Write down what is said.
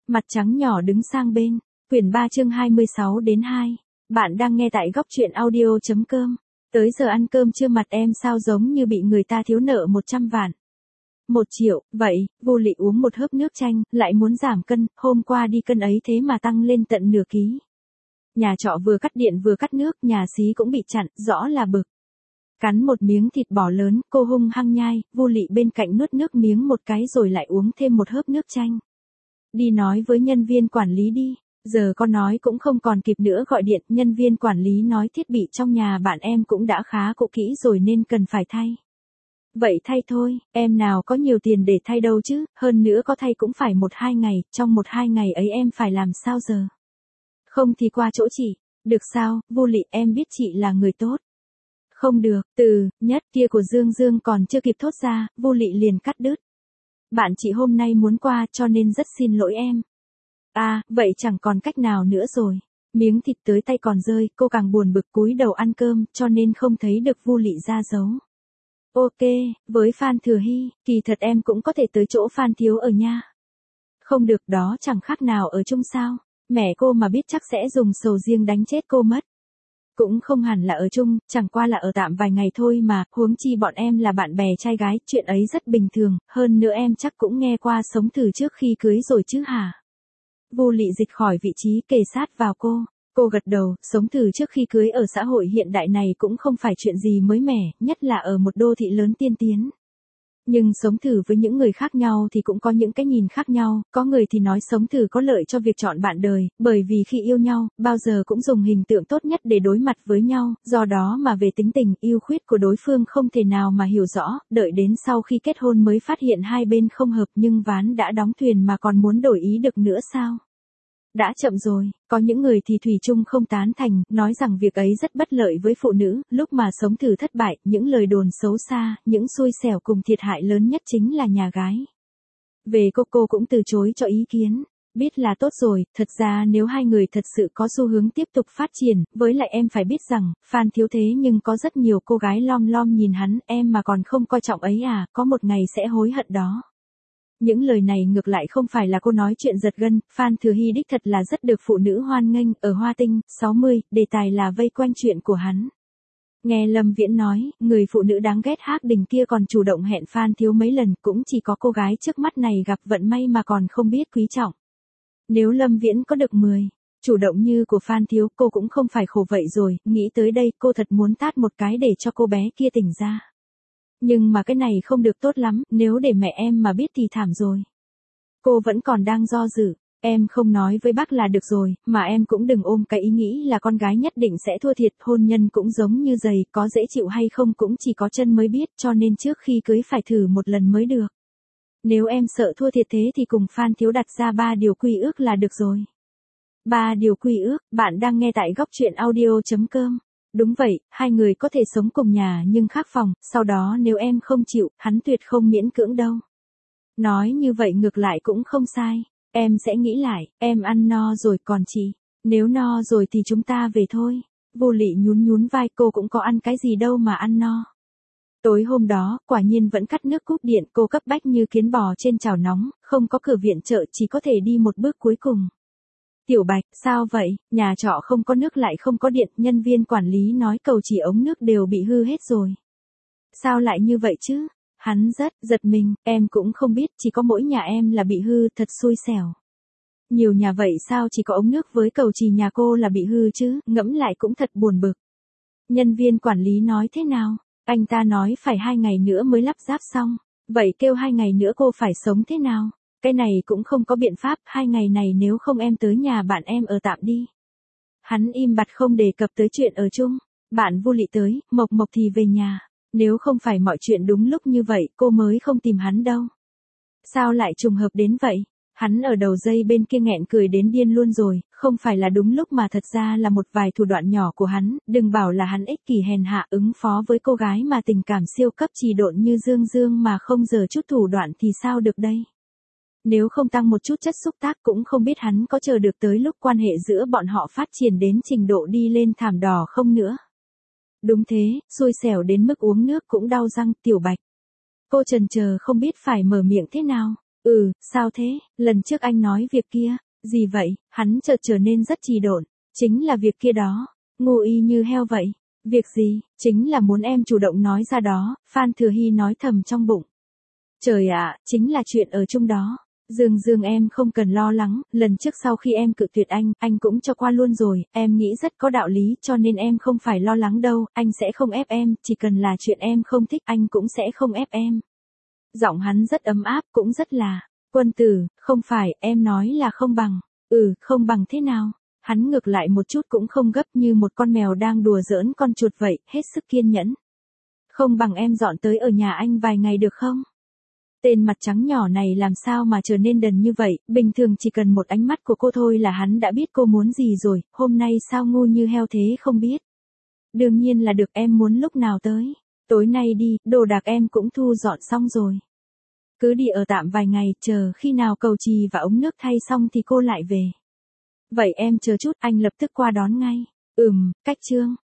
Mặt trắng nhỏ đứng sang bên. Quyển 3 chương 26 đến 2. Bạn đang nghe tại góc truyện audio.com. Tới giờ ăn cơm trưa mặt em sao giống như bị người ta thiếu nợ 100 vạn. 1 triệu, vậy, vô lị uống một hớp nước chanh, lại muốn giảm cân, hôm qua đi cân ấy thế mà tăng lên tận nửa ký. Nhà trọ vừa cắt điện vừa cắt nước, nhà xí cũng bị chặn, rõ là bực. Cắn một miếng thịt bò lớn, cô hung hăng nhai, vô lị bên cạnh nuốt nước miếng một cái rồi lại uống thêm một hớp nước chanh. Đi nói với nhân viên quản lý đi, giờ con nói cũng không còn kịp nữa gọi điện, nhân viên quản lý nói thiết bị trong nhà bạn em cũng đã khá cũ kỹ rồi nên cần phải thay. Vậy thay thôi, em nào có nhiều tiền để thay đâu chứ, hơn nữa có thay cũng phải 1-2 ngày, trong 1-2 ngày ấy em phải làm sao giờ? Không thì qua chỗ chị, được sao, vô lị em biết chị là người tốt. Không được, từ nhất kia của Dương Dương còn chưa kịp thốt ra, vô lị liền cắt đứt. Bạn chị hôm nay muốn qua cho nên rất xin lỗi em. À, vậy chẳng còn cách nào nữa rồi. Miếng thịt tới tay còn rơi, cô càng buồn bực cúi đầu ăn cơm cho nên không thấy được vô lị ra dấu. Ok, với Phan Thừa Hy, kỳ thật em cũng có thể tới chỗ Phan Thiếu ở nha. Không được đó chẳng khác nào ở chung sao. Mẹ cô mà biết chắc sẽ dùng sầu riêng đánh chết cô mất. Cũng không hẳn là ở chung, chẳng qua là ở tạm vài ngày thôi mà, huống chi bọn em là bạn bè trai gái, chuyện ấy rất bình thường, hơn nữa em chắc cũng nghe qua sống thử trước khi cưới rồi chứ hả? Vô lị dịch khỏi vị trí kề sát vào cô gật đầu, sống thử trước khi cưới ở xã hội hiện đại này cũng không phải chuyện gì mới mẻ, nhất là ở một đô thị lớn tiên tiến. Nhưng sống thử với những người khác nhau thì cũng có những cái nhìn khác nhau, có người thì nói sống thử có lợi cho việc chọn bạn đời, bởi vì khi yêu nhau, bao giờ cũng dùng hình tượng tốt nhất để đối mặt với nhau, do đó mà về tính tình, ưu khuyết của đối phương không thể nào mà hiểu rõ, đợi đến sau khi kết hôn mới phát hiện hai bên không hợp nhưng ván đã đóng thuyền mà còn muốn đổi ý được nữa sao? Đã chậm rồi, có những người thì thủy chung không tán thành, nói rằng việc ấy rất bất lợi với phụ nữ, lúc mà sống thử thất bại, những lời đồn xấu xa, những xui xẻo cùng thiệt hại lớn nhất chính là nhà gái. Về cô cũng từ chối cho ý kiến, biết là tốt rồi, thật ra nếu hai người thật sự có xu hướng tiếp tục phát triển, với lại em phải biết rằng, Phan Thiếu thế nhưng có rất nhiều cô gái lom lom nhìn hắn, em mà còn không coi trọng ấy à, có một ngày sẽ hối hận đó. Những lời này ngược lại không phải là cô nói chuyện giật gân, Phan Thừa Hy đích thật là rất được phụ nữ hoan nghênh, ở Hoa Tinh, 60, đề tài là vây quanh chuyện của hắn. Nghe Lâm Viễn nói, người phụ nữ đáng ghét Hắc Đình kia còn chủ động hẹn Phan Thiếu mấy lần, cũng chỉ có cô gái trước mắt này gặp vận may mà còn không biết quý trọng. Nếu Lâm Viễn có được 10, chủ động như của Phan Thiếu, cô cũng không phải khổ vậy rồi, nghĩ tới đây cô thật muốn tát một cái để cho cô bé kia tỉnh ra. Nhưng mà cái này không được tốt lắm, nếu để mẹ em mà biết thì thảm rồi. Cô vẫn còn đang do dự, em không nói với bác là được rồi, mà em cũng đừng ôm cái ý nghĩ là con gái nhất định sẽ thua thiệt, hôn nhân cũng giống như giày, có dễ chịu hay không cũng chỉ có chân mới biết, cho nên trước khi cưới phải thử một lần mới được. Nếu em sợ thua thiệt thế thì cùng Phan Thiếu đặt ra 3 điều quy ước là được rồi. 3 điều quy ước, bạn đang nghe tại góc truyện audio.com. Đúng vậy, hai người có thể sống cùng nhà nhưng khác phòng, sau đó nếu em không chịu, hắn tuyệt không miễn cưỡng đâu. Nói như vậy ngược lại cũng không sai, em sẽ nghĩ lại, em ăn no rồi còn chị, nếu no rồi thì chúng ta về thôi. Vô lị nhún vai, cô cũng có ăn cái gì đâu mà ăn no. Tối hôm đó, quả nhiên vẫn cắt nước cúp điện, cô cấp bách như kiến bò trên chảo nóng, không có cửa viện trợ chỉ có thể đi một bước cuối cùng. Tiểu Bạch, sao vậy, nhà trọ không có nước lại không có điện, nhân viên quản lý nói cầu chỉ ống nước đều bị hư hết rồi. Sao lại như vậy chứ? Hắn rất giật mình, em cũng không biết, chỉ có mỗi nhà em là bị hư, thật xui xẻo. Nhiều nhà vậy sao chỉ có ống nước với cầu trì nhà cô là bị hư chứ, ngẫm lại cũng thật buồn bực. Nhân viên quản lý nói thế nào? Anh ta nói phải 2 ngày nữa mới lắp ráp xong, vậy kêu 2 ngày nữa cô phải sống thế nào? Cái này cũng không có biện pháp, 2 ngày này nếu không em tới nhà bạn em ở tạm đi. Hắn im bặt không đề cập tới chuyện ở chung, bạn Vô Lị tới, Mộc thì về nhà, nếu không phải mọi chuyện đúng lúc như vậy cô mới không tìm hắn đâu. Sao lại trùng hợp đến vậy? Hắn ở đầu dây bên kia nghẹn cười đến điên luôn rồi, không phải là đúng lúc mà thật ra là một vài thủ đoạn nhỏ của hắn, đừng bảo là hắn ích kỷ hèn hạ ứng phó với cô gái mà tình cảm siêu cấp trì độn như Dương Dương mà không giờ chút thủ đoạn thì sao được đây? Nếu không tăng một chút chất xúc tác cũng không biết hắn có chờ được tới lúc quan hệ giữa bọn họ phát triển đến trình độ đi lên thảm đỏ không nữa. Đúng thế, xui xẻo đến mức uống nước cũng đau răng, Tiểu Bạch. Cô chần chờ không biết phải mở miệng thế nào. Sao thế, lần trước anh nói việc kia, gì vậy, hắn chợt trở nên rất trì độn, chính là việc kia đó, ngu y như heo vậy, việc gì, chính là muốn em chủ động nói ra đó, Phan Thừa Hy nói thầm trong bụng. Trời ạ, chính là chuyện ở chung đó. Dương Dương em không cần lo lắng, lần trước sau khi em cự tuyệt anh cũng cho qua luôn rồi, em nghĩ rất có đạo lý cho nên em không phải lo lắng đâu, anh sẽ không ép em, chỉ cần là chuyện em không thích anh cũng sẽ không ép em. Giọng hắn rất ấm áp, cũng rất là, Quân Tử, không phải, em nói là không bằng. Không bằng thế nào? Hắn ngược lại một chút cũng không gấp như một con mèo đang đùa giỡn con chuột vậy, hết sức kiên nhẫn. Không bằng em dọn tới ở nhà anh vài ngày được không? Tên mặt trắng nhỏ này làm sao mà trở nên đần như vậy, bình thường chỉ cần một ánh mắt của cô thôi là hắn đã biết cô muốn gì rồi, hôm nay sao ngu như heo thế không biết. Đương nhiên là được, em muốn lúc nào tới. Tối nay đi, đồ đạc em cũng thu dọn xong rồi. Cứ đi ở tạm vài ngày, chờ khi nào cầu chì và ống nước thay xong thì cô lại về. Vậy em chờ chút, anh lập tức qua đón ngay. Cách Trương.